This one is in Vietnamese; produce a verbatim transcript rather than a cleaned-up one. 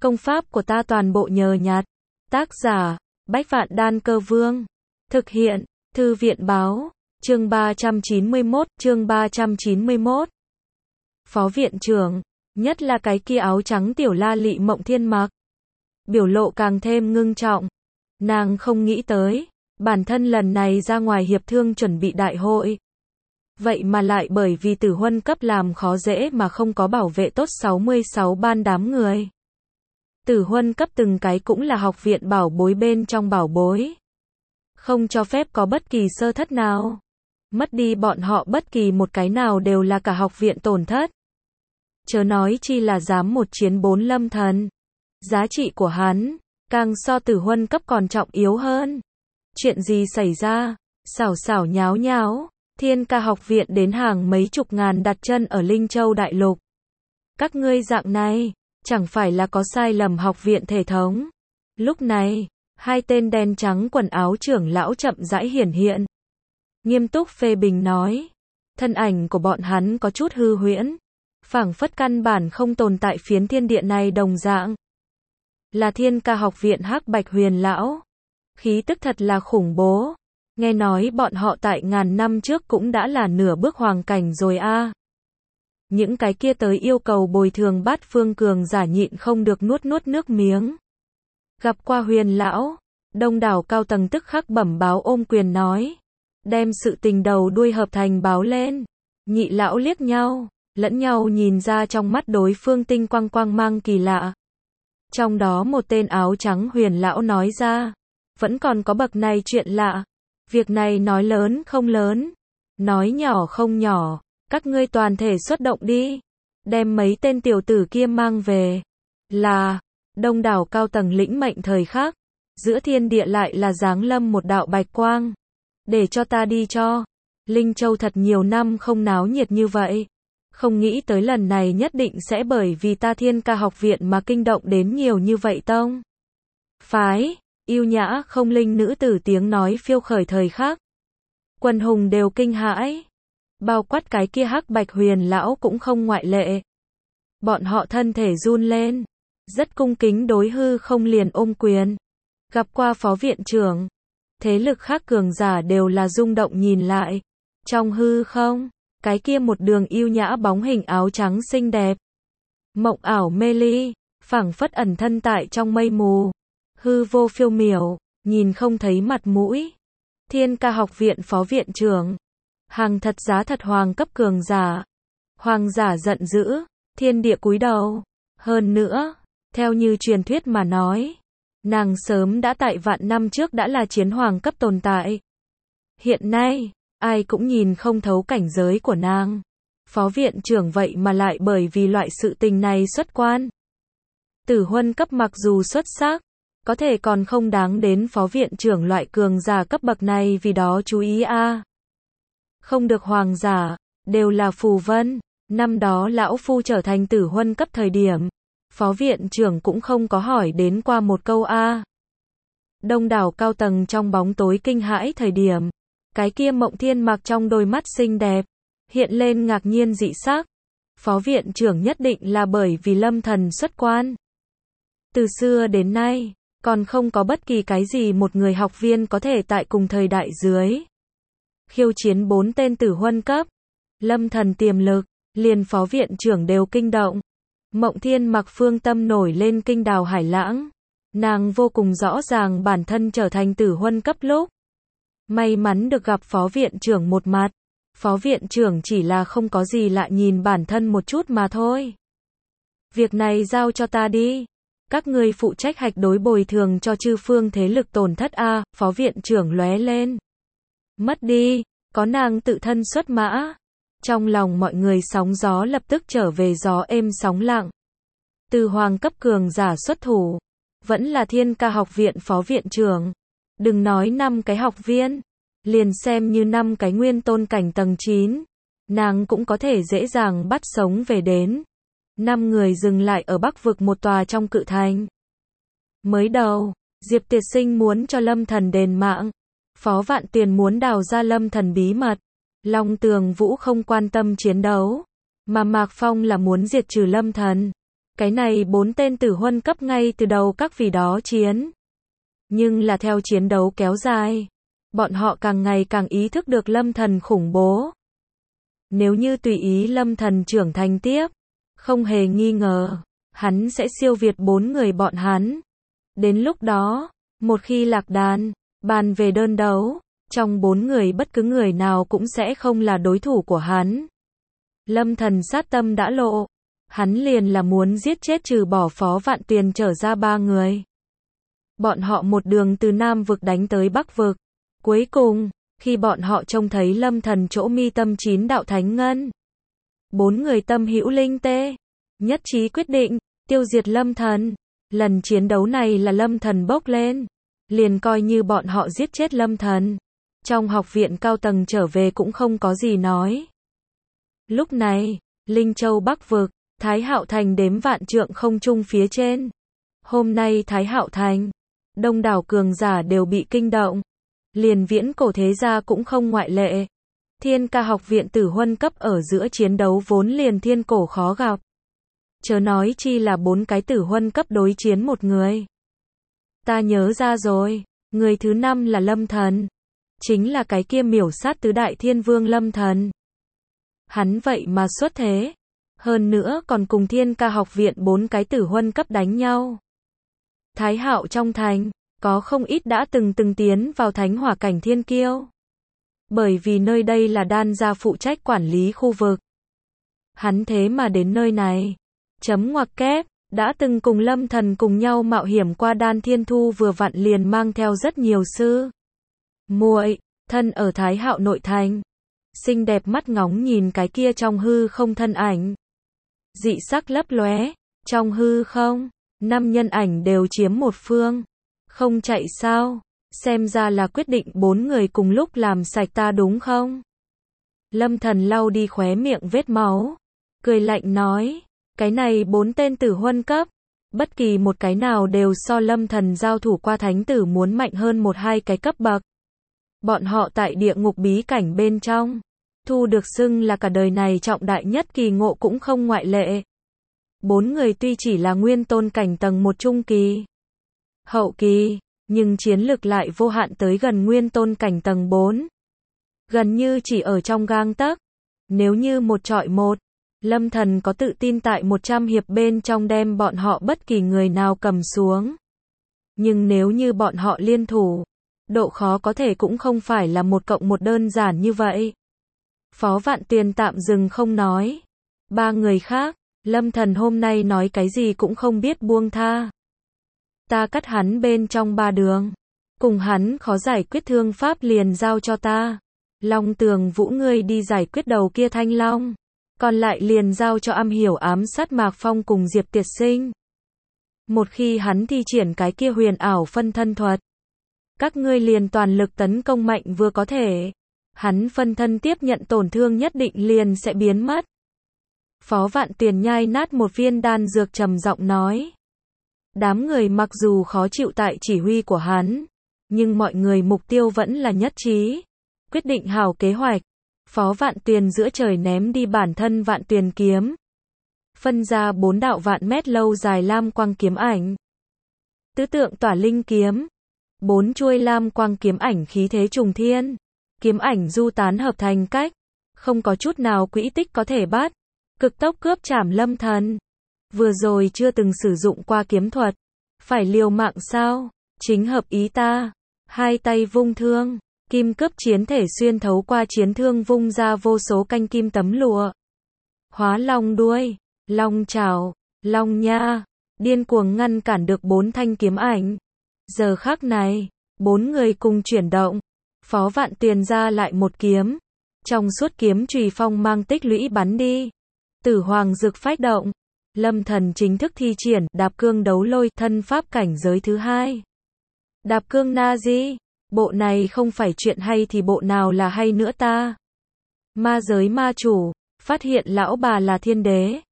Công pháp của ta toàn bộ nhờ nhặt. Tác giả, Bách Vạn Đan Cơ Vương. Thực hiện, Thư viện Báo. Chương ba trăm chín mươi mốt, chương ba trăm chín mươi mốt. Phó viện trưởng, nhất là cái kia áo trắng tiểu la lị Mộng Thiên mặc. Biểu lộ càng thêm ngưng trọng. Nàng không nghĩ tới, bản thân lần này ra ngoài hiệp thương chuẩn bị đại hội. Vậy mà lại bởi vì tử huân cấp làm khó dễ mà không có bảo vệ tốt sáu mươi sáu ban đám người. Tử huân cấp từng cái cũng là học viện bảo bối bên trong bảo bối. Không cho phép có bất kỳ sơ thất nào. Mất đi bọn họ bất kỳ một cái nào đều là cả học viện tổn thất. Chớ nói chi là dám một chiến bốn lâm thần. Giá trị của hắn, càng so tử huân cấp còn trọng yếu hơn. Chuyện gì xảy ra? Xảo xảo nháo nháo. Thiên Ca học viện đến hàng mấy chục ngàn đặt chân ở Linh Châu Đại Lục. Các ngươi dạng này, chẳng phải là có sai lầm học viện thể thống. Lúc này, hai tên đen trắng quần áo trưởng lão chậm rãi hiển hiện. Nghiêm túc phê bình nói. Thân ảnh của bọn hắn có chút hư huyễn. Phảng phất căn bản không tồn tại phiến thiên địa này đồng dạng. Là Thiên Ca học viện Hắc Bạch Huyền lão. Khí tức thật là khủng bố. Nghe nói bọn họ tại ngàn năm trước cũng đã là nửa bước hoàng cảnh rồi a. À. Những cái kia tới yêu cầu bồi thường bát phương cường giả nhịn không được nuốt nuốt nước miếng. Gặp qua Huyền lão, đông đảo cao tầng tức khắc bẩm báo ôm quyền nói. Đem sự tình đầu đuôi hợp thành báo lên. Nhị lão liếc nhau, lẫn nhau nhìn ra trong mắt đối phương tinh quang quang mang kỳ lạ. Trong đó một tên áo trắng Huyền lão nói ra. Vẫn còn có bậc này chuyện lạ. Việc này nói lớn không lớn, nói nhỏ không nhỏ, các ngươi toàn thể xuất động đi, đem mấy tên tiểu tử kia mang về. Là, đông đảo cao tầng lĩnh mệnh thời khắc, giữa thiên địa lại là giáng lâm một đạo bạch quang. Để cho ta đi cho. Linh Châu thật nhiều năm không náo nhiệt như vậy. Không nghĩ tới lần này nhất định sẽ bởi vì ta Thiên Ca học viện mà kinh động đến nhiều như vậy tông. Phái. Yêu nhã không linh nữ tử tiếng nói phiêu khởi thời khắc. Quần hùng đều kinh hãi. Bao quát cái kia Hắc Bạch Huyền lão cũng không ngoại lệ. Bọn họ thân thể run lên. Rất cung kính đối hư không liền ôm quyền. Gặp qua phó viện trưởng. Thế lực khác cường giả đều là rung động nhìn lại. Trong hư không, cái kia một đường yêu nhã bóng hình áo trắng xinh đẹp. Mộng ảo mê ly, phảng phất ẩn thân tại trong mây mù. Hư vô phiêu miểu, nhìn không thấy mặt mũi. Thiên Ca học viện phó viện trưởng. Hàng thật giá thật hoàng cấp cường giả. Hoàng giả giận dữ, thiên địa cúi đầu. Hơn nữa, theo như truyền thuyết mà nói, nàng sớm đã tại vạn năm trước đã là chiến hoàng cấp tồn tại. Hiện nay, ai cũng nhìn không thấu cảnh giới của nàng. Phó viện trưởng vậy mà lại bởi vì loại sự tình này xuất quan. Tử huân cấp mặc dù xuất sắc, có thể còn không đáng đến phó viện trưởng loại cường giả cấp bậc này vì đó chú ý a. À. Không được hoàng giả, đều là phù vân. Năm đó lão phu trở thành tử huân cấp thời điểm, phó viện trưởng cũng không có hỏi đến qua một câu a. À. Đông đảo cao tầng trong bóng tối kinh hãi thời điểm, cái kia Mộng Thiên mặc trong đôi mắt xinh đẹp, hiện lên ngạc nhiên dị sắc. Phó viện trưởng nhất định là bởi vì lâm thần xuất quan. Từ xưa đến nay, còn không có bất kỳ cái gì một người học viên có thể tại cùng thời đại dưới. Khiêu chiến bốn tên tử huân cấp. Lâm thần tiềm lực, liền phó viện trưởng đều kinh động. Mộng Thiên mặc phương tâm nổi lên kinh đào hải lãng. Nàng vô cùng rõ ràng bản thân trở thành tử huân cấp lúc. May mắn được gặp phó viện trưởng một mặt. Phó viện trưởng chỉ là không có gì lạ nhìn bản thân một chút mà thôi. Việc này giao cho ta đi. Các ngươi phụ trách hạch đối bồi thường cho chư phương thế lực tổn thất a. À, phó viện trưởng lóe lên. Mất đi, có nàng tự thân xuất mã. Trong lòng mọi người sóng gió lập tức trở về gió êm sóng lặng. Từ hoàng cấp cường giả xuất thủ, vẫn là Thiên Ca học viện phó viện trưởng. Đừng nói năm cái học viên, liền xem như năm cái nguyên tôn cảnh tầng chín, nàng cũng có thể dễ dàng bắt sống về đến. Năm người dừng lại ở Bắc vực một tòa trong cự thành. Mới đầu, Diệp Tiệt Sinh muốn cho Lâm Thần đền mạng. Phó Vạn Tuyền muốn đào ra Lâm Thần bí mật. Long Tường Vũ không quan tâm chiến đấu, mà Mạc Phong là muốn diệt trừ Lâm Thần. Cái này bốn tên tử huân cấp ngay từ đầu các vì đó chiến. Nhưng là theo chiến đấu kéo dài, bọn họ càng ngày càng ý thức được Lâm Thần khủng bố. Nếu như tùy ý Lâm Thần trưởng thành tiếp, không hề nghi ngờ, hắn sẽ siêu việt bốn người bọn hắn. Đến lúc đó, một khi lạc đàn, bàn về đơn đấu, trong bốn người bất cứ người nào cũng sẽ không là đối thủ của hắn. Lâm Thần sát tâm đã lộ, hắn liền là muốn giết chết trừ bỏ Phó Vạn Tuyền trở ra ba người. Bọn họ một đường từ Nam vực đánh tới Bắc vực. Cuối cùng, khi bọn họ trông thấy Lâm Thần chỗ mi tâm chín đạo thánh ngân, bốn người tâm hữu linh tê, nhất trí quyết định, tiêu diệt Lâm Thần. Lần chiến đấu này là Lâm Thần bốc lên, liền coi như bọn họ giết chết Lâm Thần. Trong học viện cao tầng trở về cũng không có gì nói. Lúc này, Linh Châu Bắc vực, Thái Hạo Thành đếm vạn trượng không trung phía trên. Hôm nay Thái Hạo Thành, đông đảo cường giả đều bị kinh động. Liền viễn cổ thế gia cũng không ngoại lệ. Thiên Ca học viện tử huân cấp ở giữa chiến đấu vốn liền thiên cổ khó gặp. Chớ nói chi là bốn cái tử huân cấp đối chiến một người. Ta nhớ ra rồi, người thứ năm là Lâm Thần. Chính là cái kia miểu sát tứ đại thiên vương Lâm Thần. Hắn vậy mà xuất thế. Hơn nữa còn cùng Thiên Ca học viện bốn cái tử huân cấp đánh nhau. Thái Hạo trong thành, có không ít đã từng từng tiến vào thánh hỏa cảnh thiên kiêu. Bởi vì nơi đây là đan gia phụ trách quản lý khu vực. Hắn thế mà đến nơi này. Chấm ngoặc kép, đã từng cùng Lâm Thần cùng nhau mạo hiểm qua đan thiên thu vừa vặn liền mang theo rất nhiều sư muội, thân ở Thái Hạo nội thành. Xinh đẹp mắt ngóng nhìn cái kia trong hư không thân ảnh. Dị sắc lấp lóe, trong hư không, năm nhân ảnh đều chiếm một phương. Không chạy sao? Xem ra là quyết định bốn người cùng lúc làm sạch ta đúng không? Lâm Thần lau đi khóe miệng vết máu, cười lạnh nói, cái này bốn tên tử huân cấp, bất kỳ một cái nào đều so Lâm Thần giao thủ qua thánh tử muốn mạnh hơn một hai cái cấp bậc. Bọn họ tại địa ngục bí cảnh bên trong, thu được xưng là cả đời này trọng đại nhất kỳ ngộ cũng không ngoại lệ. Bốn người tuy chỉ là nguyên tôn cảnh tầng một trung kỳ, hậu kỳ, nhưng chiến lực lại vô hạn tới gần nguyên tôn cảnh tầng bốn. Gần như chỉ ở trong gang tấc. Nếu như một trọi một, Lâm Thần có tự tin tại một trăm hiệp bên trong đem bọn họ bất kỳ người nào cầm xuống. Nhưng nếu như bọn họ liên thủ, độ khó có thể cũng không phải là một cộng một đơn giản như vậy. Phó Vạn Tuyền tạm dừng không nói. Ba người khác, Lâm Thần hôm nay nói cái gì cũng không biết buông tha. Ta cắt hắn bên trong ba đường. Cùng hắn khó giải quyết thương pháp liền giao cho ta. Long Tường Vũ ngươi đi giải quyết đầu kia thanh long. Còn lại liền giao cho am hiểu ám sát Mạc Phong cùng Diệp Tiệt Sinh. Một khi hắn thi triển cái kia huyền ảo phân thân thuật, các ngươi liền toàn lực tấn công mạnh vừa có thể. Hắn phân thân tiếp nhận tổn thương nhất định liền sẽ biến mất. Phó Vạn Tuyền nhai nát một viên đan dược trầm giọng nói. Đám người mặc dù khó chịu tại chỉ huy của hắn, nhưng mọi người mục tiêu vẫn là nhất trí. Quyết định hảo kế hoạch. Phó Vạn Tuyền giữa trời ném đi bản thân Vạn Tuyền kiếm. Phân ra bốn đạo vạn mét lâu dài lam quang kiếm ảnh. Tứ tượng tỏa linh kiếm. Bốn chuôi lam quang kiếm ảnh khí thế trùng thiên. Kiếm ảnh du tán hợp thành cách. Không có chút nào quỹ tích có thể bắt. Cực tốc cướp chảm Lâm Thần. Vừa rồi chưa từng sử dụng qua kiếm thuật. Phải liều mạng sao? Chính hợp ý ta. Hai tay vung thương. Kim cướp chiến thể xuyên thấu qua chiến thương vung ra vô số canh kim tấm lụa. Hóa long đuôi. Long trảo. Long nha. Điên cuồng ngăn cản được bốn thanh kiếm ảnh. Giờ khắc này, bốn người cùng chuyển động. Phó Vạn Tuyền ra lại một kiếm. Trong suốt kiếm chùy phong mang tích lũy bắn đi. Tử hoàng dực phách động. Lâm Thần chính thức thi triển đạp cương đấu lôi thân pháp cảnh giới thứ hai. Đạp cương na di. Bộ này không phải chuyện hay thì bộ nào là hay nữa ta. Ma giới ma chủ, phát hiện lão bà là thiên đế.